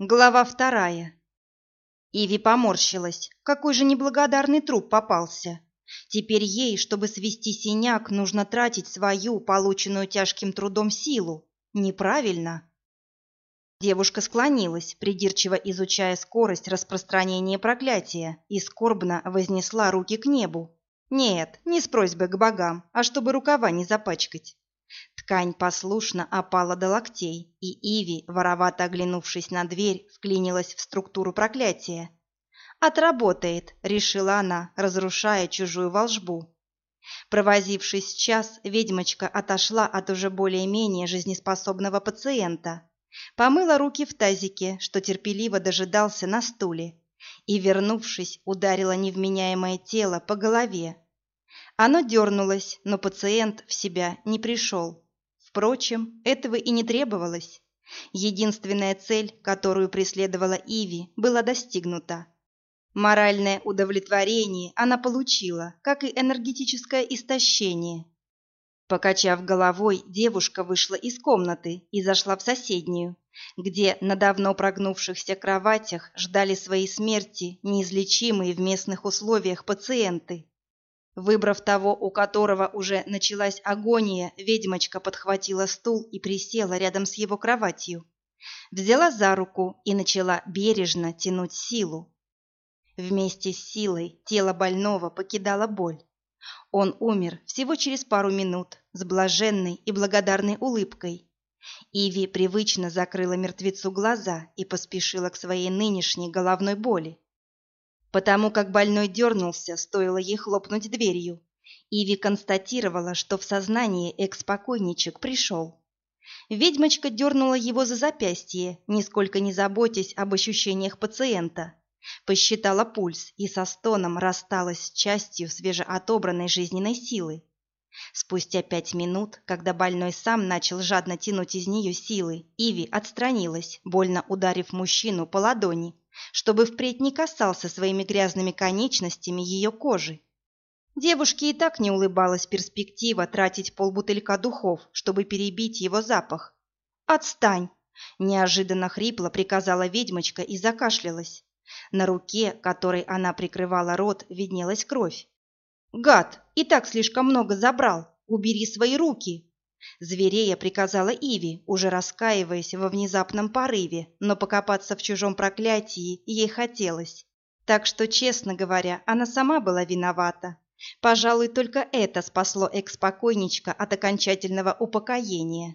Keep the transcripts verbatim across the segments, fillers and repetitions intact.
Глава вторая. Иви поморщилась. Какой же неблагодарный труп попался. Теперь ей, чтобы свести синяк, нужно тратить свою, полученную тяжким трудом, силу. Неправильно. Девушка склонилась, придирчиво изучая скорость распространения проклятия, и скорбно вознесла руки к небу. Нет, не с просьбой к богам, а чтобы рукава не запачкать. Ткань послушно опала до локтей, и Иви, воровато оглянувшись на дверь, вклинилась в структуру проклятия. «Отработает», — решила она, разрушая чужую волшбу. Провозившись час, ведьмочка отошла от уже более-менее жизнеспособного пациента, помыла руки в тазике, что терпеливо дожидался на стуле, и, вернувшись, ударила невменяемое тело по голове. Оно дернулось, но пациент в себя не пришел. Впрочем, этого и не требовалось. Единственная цель, которую преследовала Иви, была достигнута. Моральное удовлетворение она получила, как и энергетическое истощение. Покачав головой, девушка вышла из комнаты и зашла в соседнюю, где на давно прогнувшихся кроватях ждали своей смерти неизлечимые в местных условиях пациенты. Выбрав того, у которого уже началась агония, ведьмочка подхватила стул и присела рядом с его кроватью. Взяла за руку и начала бережно тянуть силу. Вместе с силой тело больного покидала боль. Он умер всего через пару минут с блаженной и благодарной улыбкой. Иви привычно закрыла мертвецу глаза и поспешила к своей нынешней головной боли. Потому как больной дернулся, стоило ей хлопнуть дверью, Иви констатировала, что в сознание экс-покойничек пришел. Ведьмочка дернула его за запястье, нисколько не заботясь об ощущениях пациента. Посчитала пульс и со стоном рассталась с частью свежеотобранной жизненной силы. Спустя пять минут, когда больной сам начал жадно тянуть из нее силы, Иви отстранилась, больно ударив мужчину по ладони, чтобы впредь не касался своими грязными конечностями ее кожи. Девушке и так не улыбалась перспектива тратить полбутылька духов, чтобы перебить его запах. «Отстань!» – неожиданно хрипло приказала ведьмочка и закашлялась. На руке, которой она прикрывала рот, виднелась кровь. «Гад, и так слишком много забрал! Убери свои руки!» Зверея приказала Иви, уже раскаиваясь во внезапном порыве, но покопаться в чужом проклятии ей хотелось. Так что, честно говоря, она сама была виновата. Пожалуй, только это спасло экс-покойничка от окончательного упокоения.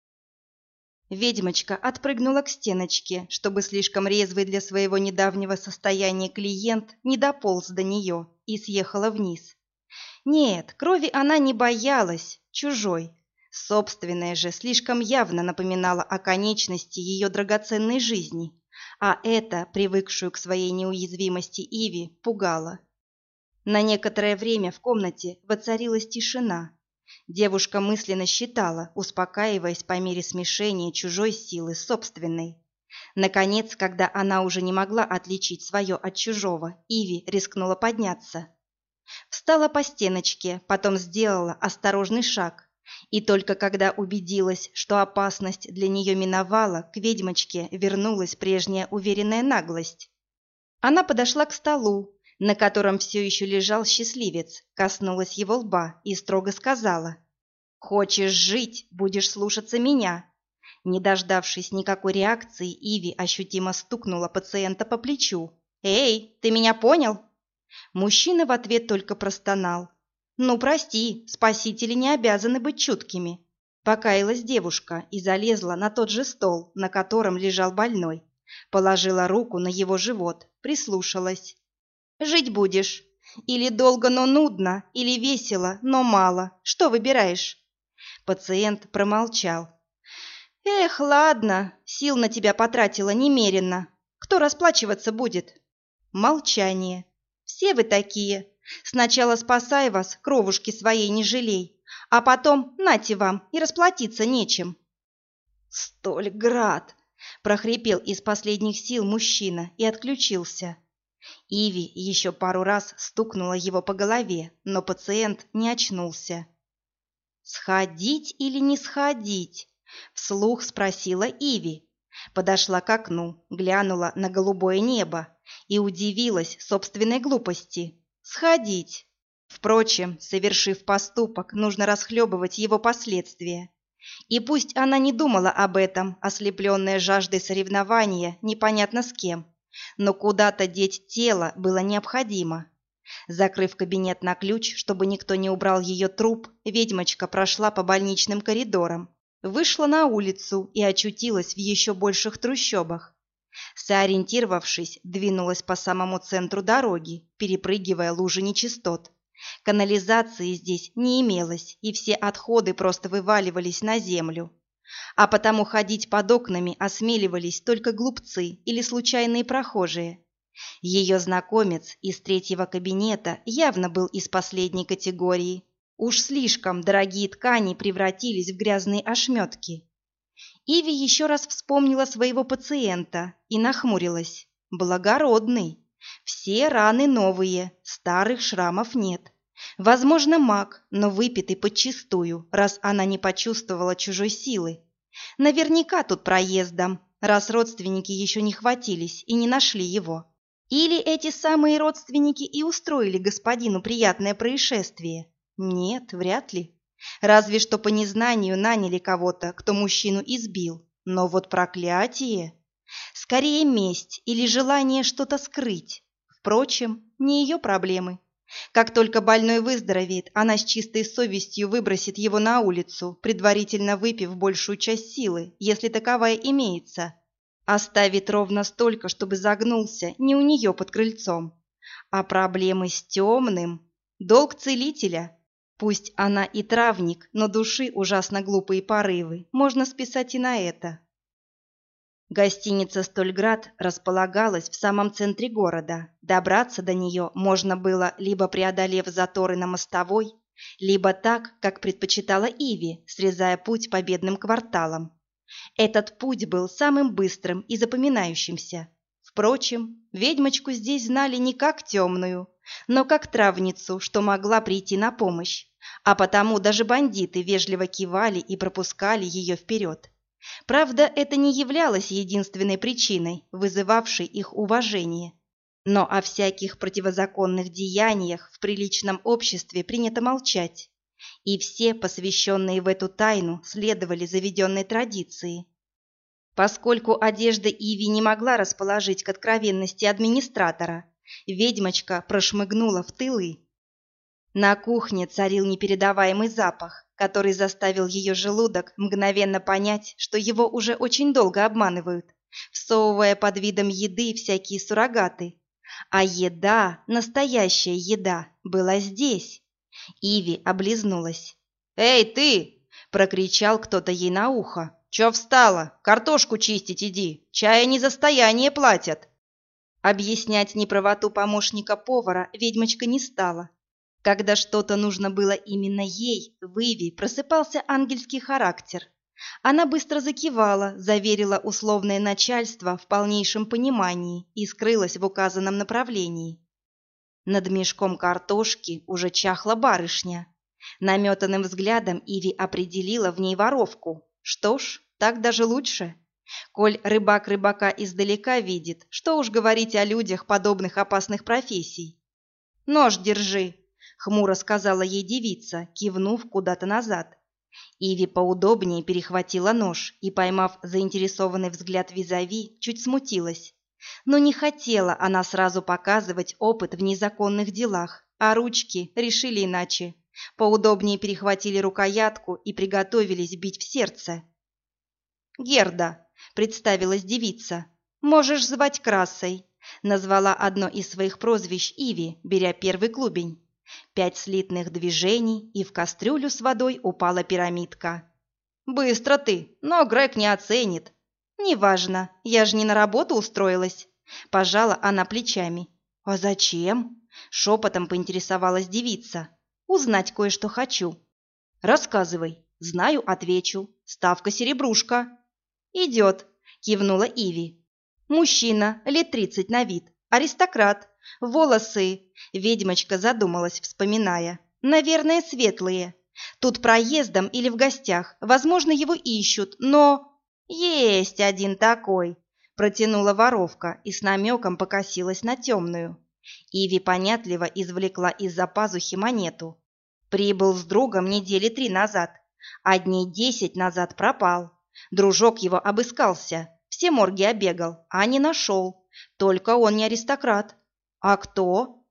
Ведьмочка отпрыгнула к стеночке, чтобы слишком резвый для своего недавнего состояния клиент не дополз до нее, и съехала вниз. Нет, крови она не боялась, чужой. Собственная же слишком явно напоминала о конечности ее драгоценной жизни, а это, привыкшую к своей неуязвимости Иви, пугало. На некоторое время в комнате воцарилась тишина. Девушка мысленно считала, успокаиваясь по мере смешения чужой силы с собственной. Наконец, когда она уже не могла отличить свое от чужого, Иви рискнула подняться. Встала по стеночке, потом сделала осторожный шаг. И только когда убедилась, что опасность для нее миновала, к ведьмочке вернулась прежняя уверенная наглость. Она подошла к столу, на котором все еще лежал счастливец, коснулась его лба и строго сказала: «Хочешь жить, будешь слушаться меня». Не дождавшись никакой реакции, Иви ощутимо стукнула пациента по плечу. «Эй, ты меня понял?» Мужчина в ответ только простонал. «Ну, прости, спасители не обязаны быть чуткими». Покаялась девушка и залезла на тот же стол, на котором лежал больной. Положила руку на его живот, прислушалась. «Жить будешь. Или долго, но нудно, или весело, но мало. Что выбираешь?» Пациент промолчал. «Эх, ладно, сил на тебя потратила немерено. Кто расплачиваться будет?» Молчание. «Все вы такие. Сначала спасай вас, кровушки своей не жалей, а потом нате вам, и расплатиться нечем». «Столь град!» – прохрипел из последних сил мужчина и отключился. Иви еще пару раз стукнула его по голове, но пациент не очнулся. «Сходить или не сходить?» – вслух спросила Иви. Подошла к окну, глянула на голубое небо и удивилась собственной глупости. Сходить. Впрочем, совершив поступок, нужно расхлебывать его последствия. И пусть она не думала об этом, ослепленная жаждой соревнования, непонятно с кем, но куда-то деть тело было необходимо. Закрыв кабинет на ключ, чтобы никто не убрал ее труп, ведьмочка прошла по больничным коридорам, вышла на улицу и очутилась в еще больших трущобах. Сориентировавшись, двинулась по самому центру дороги, перепрыгивая лужи нечистот. Канализации здесь не имелось, и все отходы просто вываливались на землю. А потому ходить под окнами осмеливались только глупцы или случайные прохожие. Ее знакомец из третьего кабинета явно был из последней категории. Уж слишком дорогие ткани превратились в грязные ошметки. Иви еще раз вспомнила своего пациента и нахмурилась. Благородный. Все раны новые, старых шрамов нет. Возможно, маг, но выпитый подчистую, раз она не почувствовала чужой силы. Наверняка тут проездом, раз родственники еще не хватились и не нашли его. Или эти самые родственники и устроили господину приятное происшествие? Нет, вряд ли. Разве что по незнанию наняли кого-то, кто мужчину избил. Но вот проклятие... Скорее месть или желание что-то скрыть. Впрочем, не ее проблемы. Как только больной выздоровеет, она с чистой совестью выбросит его на улицу, предварительно выпив большую часть силы, если таковая имеется. Оставит ровно столько, чтобы загнулся не у нее под крыльцом. А проблемы с темным – долг целителя. Пусть она и травник, но души ужасно глупые порывы можно списать и на это. Гостиница «Стольград» располагалась в самом центре города. Добраться до нее можно было, либо преодолев заторы на мостовой, либо так, как предпочитала Иви, срезая путь по бедным кварталам. Этот путь был самым быстрым и запоминающимся. Впрочем, ведьмочку здесь знали не как темную, но как травницу, что могла прийти на помощь, а потому даже бандиты вежливо кивали и пропускали ее вперед. Правда, это не являлось единственной причиной, вызывавшей их уважение. Но о всяких противозаконных деяниях в приличном обществе принято молчать, и все, посвященные в эту тайну, следовали заведенной традиции. Поскольку одежда Иви не могла расположить к откровенности администратора, ведьмочка прошмыгнула в тылы. На кухне царил непередаваемый запах, который заставил ее желудок мгновенно понять, что его уже очень долго обманывают, всовывая под видом еды всякие суррогаты. А еда, настоящая еда, была здесь. Иви облизнулась. «Эй, ты!» – прокричал кто-то ей на ухо. «Чё встала? Картошку чистить иди! Чая не за стояние платят!» Объяснять неправоту помощника повара ведьмочка не стала. Когда что-то нужно было именно ей, в Иви просыпался ангельский характер. Она быстро закивала, заверила условное начальство в полнейшем понимании и скрылась в указанном направлении. Над мешком картошки уже чахла барышня. Наметанным взглядом Иви определила в ней воровку. Что ж, так даже лучше. Коль рыбак рыбака издалека видит, что уж говорить о людях подобных опасных профессий. «Нож держи», — хмуро сказала ей девица, кивнув куда-то назад. Иви поудобнее перехватила нож и, поймав заинтересованный взгляд визави, чуть смутилась. Но не хотела она сразу показывать опыт в незаконных делах, а ручки решили иначе. Поудобнее перехватили рукоятку и приготовились бить в сердце. «Герда», — представилась девица, — «можешь звать Красой», — назвала одно из своих прозвищ Иви, беря первый клубень. Пять слитных движений, и в кастрюлю с водой упала пирамидка. «Быстро ты, но Грег не оценит». «Неважно, я же не на работу устроилась», — пожала она плечами. «А зачем?» — шепотом поинтересовалась девица. «Узнать кое-что хочу». «Рассказывай, знаю, отвечу. Ставка серебрушка». «Идет», — кивнула Иви. «Мужчина, лет тридцать на вид, аристократ, волосы...» Ведьмочка задумалась, вспоминая. «Наверное, светлые. Тут проездом или в гостях, возможно, его ищут, но...» Есть один такой, протянула воровка и с намеком покосилась на темную. Иви понятливо извлекла из-за пазухи монету. Прибыл с другом недели три назад, а дней десять назад пропал. Дружок его обыскался, все морги обегал, а не нашел. Только он не аристократ. А кто?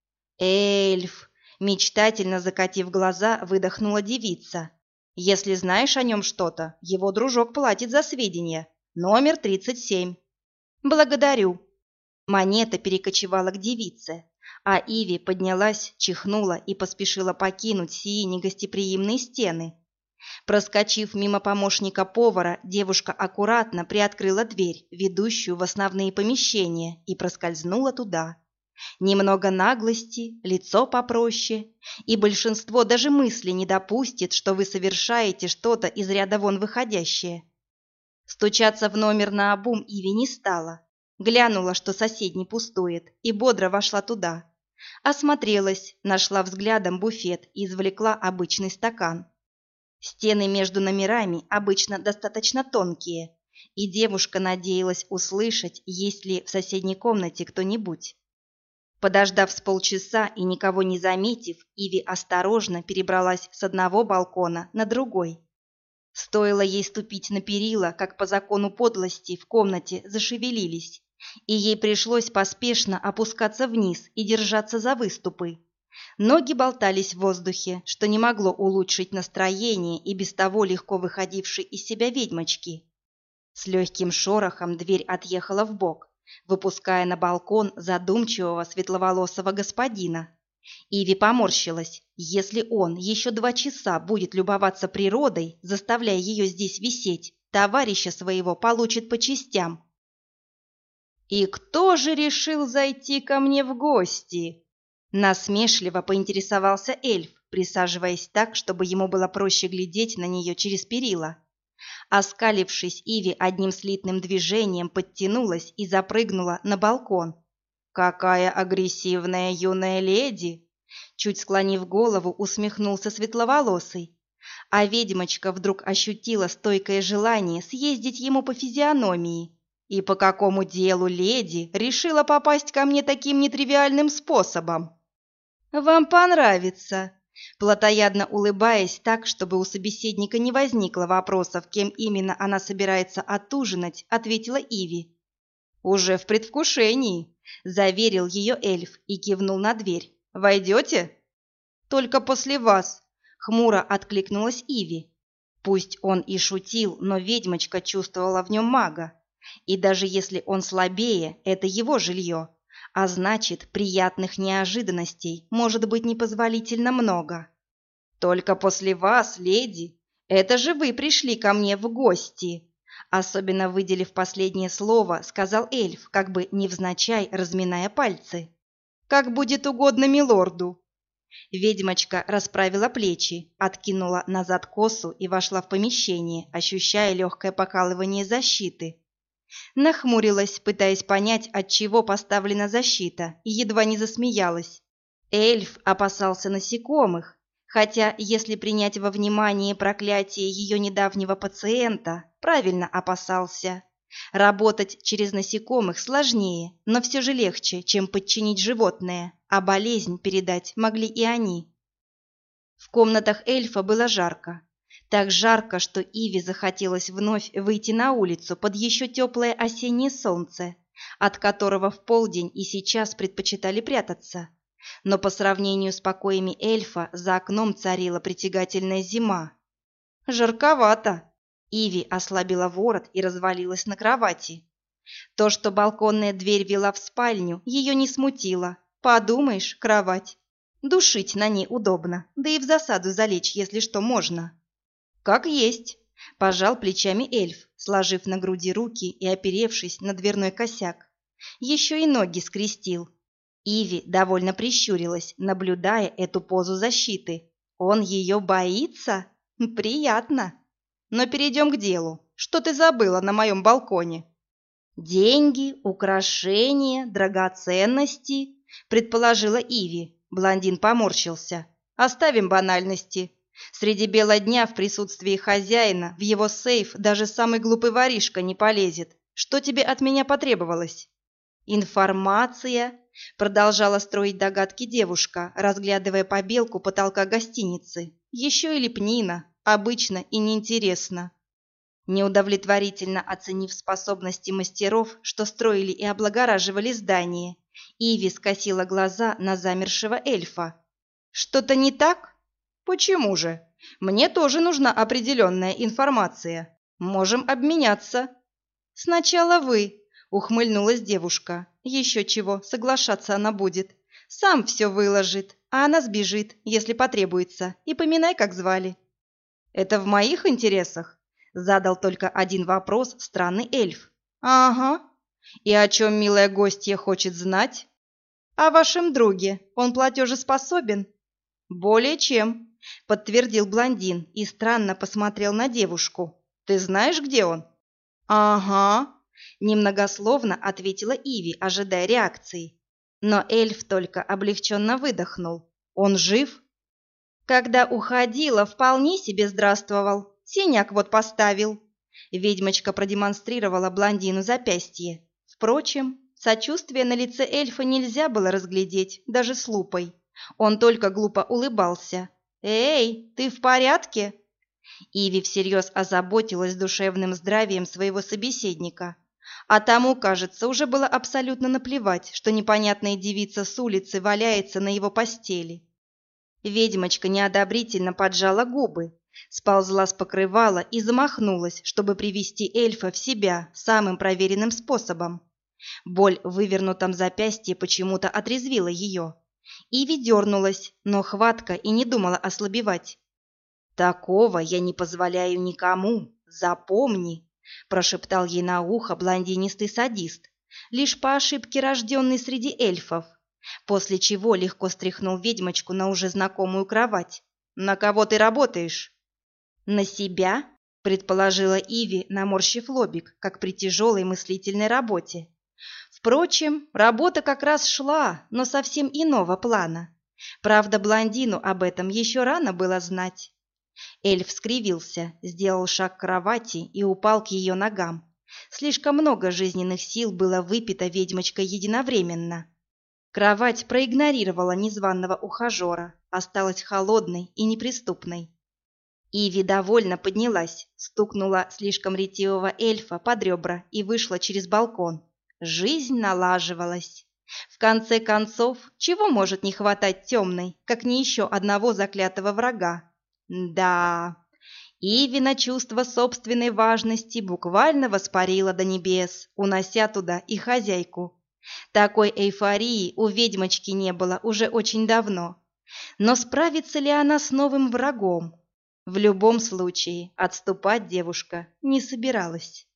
Эльф, мечтательно закатив глаза, выдохнула девица. Если знаешь о нем что-то, его дружок платит за сведения. Номер тридцать семь. Благодарю. Монета перекочевала к девице, а Иви поднялась, чихнула и поспешила покинуть сии негостеприимные стены. Проскочив мимо помощника повара, девушка аккуратно приоткрыла дверь, ведущую в основные помещения, и проскользнула туда. Немного наглости, лицо попроще, и большинство даже мысли не допустит, что вы совершаете что-то из ряда вон выходящее. Стучаться в номер наобум Иви не стала. Глянула, что соседний пустует, и бодро вошла туда. Осмотрелась, нашла взглядом буфет и извлекла обычный стакан. Стены между номерами обычно достаточно тонкие, и девушка надеялась услышать, есть ли в соседней комнате кто-нибудь. Подождав с полчаса и никого не заметив, Иви осторожно перебралась с одного балкона на другой. Стоило ей ступить на перила, как по закону подлости в комнате зашевелились, и ей пришлось поспешно опускаться вниз и держаться за выступы. Ноги болтались в воздухе, что не могло улучшить настроение и без того легко выходившей из себя ведьмочки. С легким шорохом дверь отъехала вбок, выпуская на балкон задумчивого светловолосого господина. Иви поморщилась. Если он еще два часа будет любоваться природой, заставляя ее здесь висеть, товарища своего получит по частям. «И кто же решил зайти ко мне в гости?» Насмешливо поинтересовался эльф, присаживаясь так, чтобы ему было проще глядеть на нее через перила. Оскалившись, Иви одним слитным движением подтянулась и запрыгнула на балкон. «Какая агрессивная юная леди!» Чуть склонив голову, усмехнулся светловолосый. А ведьмочка вдруг ощутила стойкое желание съездить ему по физиономии. «И по какому делу леди решила попасть ко мне таким нетривиальным способом?» «Вам понравится!» Плотоядно улыбаясь так, чтобы у собеседника не возникло вопросов, кем именно она собирается отужинать, ответила Иви. «Уже в предвкушении», — заверил ее эльф и кивнул на дверь. «Войдете?» «Только после вас», — хмуро откликнулась Иви. Пусть он и шутил, но ведьмочка чувствовала в нем мага. И даже если он слабее, это его жилье. А значит, приятных неожиданностей может быть непозволительно много. «Только после вас, леди. Это же вы пришли ко мне в гости!» Особенно выделив последнее слово, сказал эльф, как бы невзначай разминая пальцы. «Как будет угодно милорду!» Ведьмочка расправила плечи, откинула назад косу и вошла в помещение, ощущая легкое покалывание защиты. Нахмурилась, пытаясь понять, от чего поставлена защита, и едва не засмеялась. Эльф опасался насекомых, хотя, если принять во внимание проклятие ее недавнего пациента, правильно опасался. Работать через насекомых сложнее, но все же легче, чем подчинить животное, а болезнь передать могли и они. В комнатах эльфа было жарко. Так жарко, что Иви захотелось вновь выйти на улицу под еще теплое осеннее солнце, от которого в полдень и сейчас предпочитали прятаться. Но по сравнению с покоями эльфа за окном царила притягательная зима. «Жарковато!» Иви ослабила ворот и развалилась на кровати. То, что балконная дверь вела в спальню, ее не смутило. Подумаешь, кровать. Душить на ней удобно, да и в засаду залечь, если что, можно. «Как есть», – пожал плечами эльф, сложив на груди руки и оперевшись на дверной косяк. Еще и ноги скрестил. Иви довольно прищурилась, наблюдая эту позу защиты. Он ее боится? Приятно. Но перейдем к делу. Что ты забыла на моем балконе? Деньги, украшения, драгоценности, предположила Иви. Блондин поморщился. Оставим банальности. Среди бела дня в присутствии хозяина в его сейф даже самый глупый воришка не полезет. Что тебе от меня потребовалось?» «Информация», — продолжала строить догадки девушка, разглядывая побелку потолка гостиницы. «Еще и лепнина. Обычно и неинтересно». Неудовлетворительно оценив способности мастеров, что строили и облагораживали здание, Иви скосила глаза на замершего эльфа. «Что-то не так? Почему же? Мне тоже нужна определенная информация. Можем обменяться». «Сначала вы», — ухмыльнулась девушка. «Еще чего, соглашаться она будет. Сам все выложит, а она сбежит, если потребуется, и поминай, как звали». «Это в моих интересах?» — задал только один вопрос странный эльф. «Ага. И о чем милая гостья хочет знать?» «О вашем друге. Он платежеспособен?» «Более чем», — подтвердил блондин и странно посмотрел на девушку. «Ты знаешь, где он?» «Ага», — немногословно ответила Иви, ожидая реакции. Но эльф только облегченно выдохнул. «Он жив?» «Когда уходила, вполне себе здравствовал. Синяк вот поставил». Ведьмочка продемонстрировала блондину запястье. Впрочем, сочувствия на лице эльфа нельзя было разглядеть, даже с лупой. Он только глупо улыбался. «Эй, ты в порядке?» Иви всерьез озаботилась душевным здравием своего собеседника. А тому, кажется, уже было абсолютно наплевать, что непонятная девица с улицы валяется на его постели. Ведьмочка неодобрительно поджала губы, сползла с покрывала и замахнулась, чтобы привести эльфа в себя самым проверенным способом. Боль в вывернутом запястье почему-то отрезвила ее. Иви дернулась, но хватка и не думала ослабевать. «Такого я не позволяю никому, запомни», – прошептал ей на ухо блондинистый садист, лишь по ошибке рожденный среди эльфов, после чего легко стряхнул ведьмочку на уже знакомую кровать. «На кого ты работаешь?» «На себя», – предположила Иви, наморщив лобик, как при тяжелой мыслительной работе. Впрочем, работа как раз шла, но совсем иного плана. Правда, блондину об этом еще рано было знать. Эльф скривился, сделал шаг к кровати и упал к ее ногам. Слишком много жизненных сил было выпито ведьмочкой единовременно. Кровать проигнорировала незваного ухажера, осталась холодной и неприступной. Иви довольно поднялась, стукнула слишком ретивого эльфа под ребра и вышла через балкон. Жизнь налаживалась. В конце концов, чего может не хватать темной, как не еще одного заклятого врага? Да, Ивина чувство собственной важности буквально воспарило до небес, унося туда и хозяйку. Такой эйфории у ведьмочки не было уже очень давно. Но справится ли она с новым врагом? В любом случае, отступать девушка не собиралась.